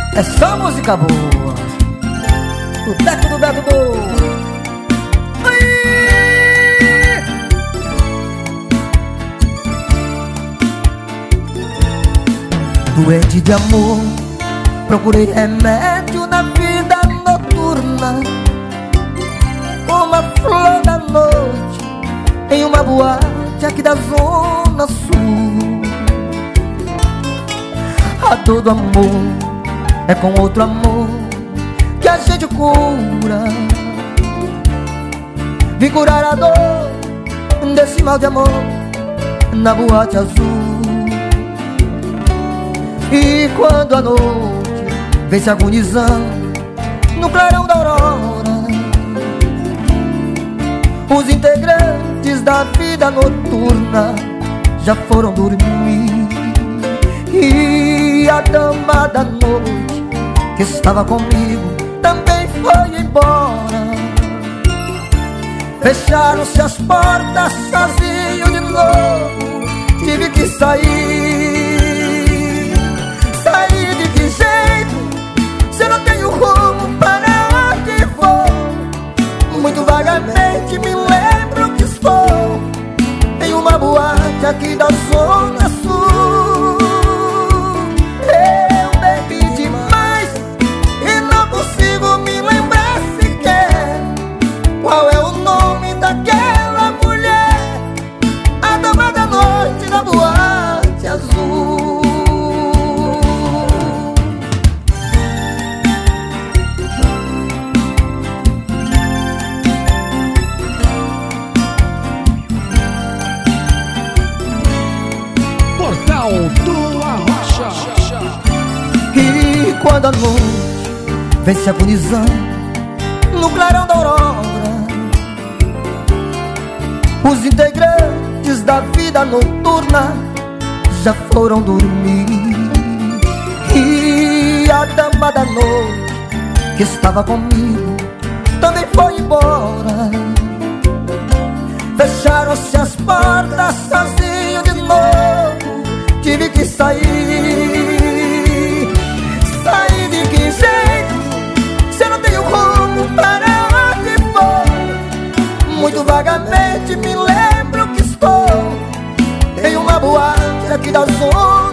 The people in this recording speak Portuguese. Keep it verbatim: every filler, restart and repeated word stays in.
É só música boa. O teco do Beto do... Doente de amor, procurei remédio na vida noturna. Uma flor da noite em uma boate aqui da Zona Sul. A dor do amor é com outro amor que a gente cura. Vim curar a dor desse mal de amor na boate azul. E quando a noite vem se agonizando no clarão da aurora, os integrantes da vida noturna já foram dormir. E a dama da noite que estava comigo também foi embora. Fecharam-se as portas, sozinho de novo tive que sair. Sair de que jeito, se eu não tenho rumo para onde vou? Muito vagamente me lembro que estou em uma boate aqui da Zona Sul. Eu bebi demais e não consigo me lembrar sequer qual é o nome daquela mulher, a dama da noite da boate azul. Portal do Arrocha. E quando a noite vem se agonizando no clarão da aurora, os integrantes da vida noturna já foram dormir. E a dama da noite que estava comigo também foi embora. Fecharam-se as portas, sozinho de novo tive que sair. Sair de que jeito, se eu não tenho rumo para onde vou? Muito vagamente me lembro que estou em uma boate aqui da Zona